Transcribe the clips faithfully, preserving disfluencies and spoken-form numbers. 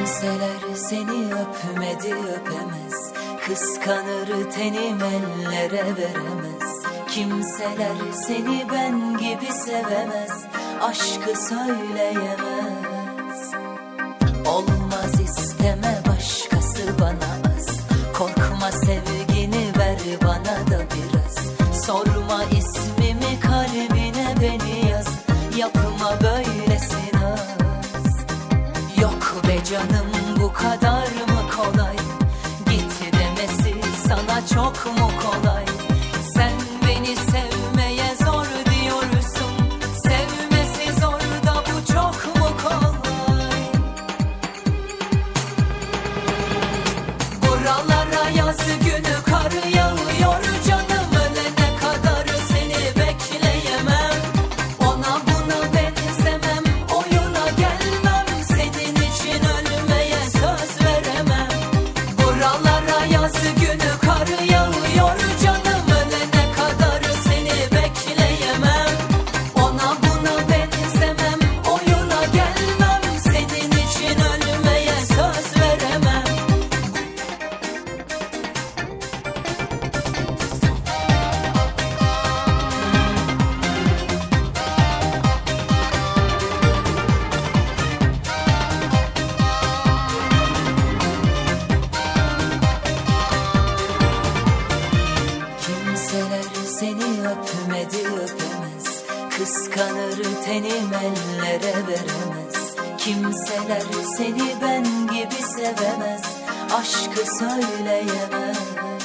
Kimseler seni öpmedi öpemez, kıskanır tenim ellere veremez. Kimseler seni ben gibi sevemez, aşkı söyleyemez. Olmaz isteme başkası bana az, korkma sevgini ver bana da biraz. Sorma ismimi kalbine beni yaz, yapma böylesi naz. Yok be canım bu kadar mı kolay, git demesi sana çok mu kolay? Sen beni sevmeye zor diyorsun, sevmesi zor da bu çok mu kolay? Buralara yaz günü kar yağıyor canım, ölene kadar seni bekleyemem. Ona buna benzemem, oyuna gelmem, senin için ölmeye söz veremem. Buralara yaz günü kar yağıyor canım, ölene kadar seni bekleyemem. Ona buna benzemem, oyuna gelmem, senin için ölmeye söz veremem. Kimseler seni öpmedi öpemez, kıskanır tenim ellere veremez. Kimseler seni ben gibi sevemez, aşkı söyleyemez.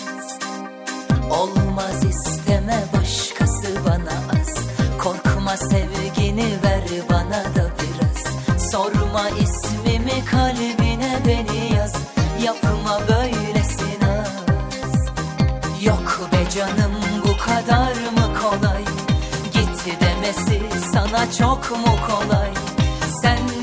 Olmaz isteme başkası bana az, korkma sevgini ver bana da biraz. Sorma ismimi kalbine beni yaz, yapma böylesi naz. Yok be canım bu kadar mı kolay, git demesi sana çok mu kolay? Sen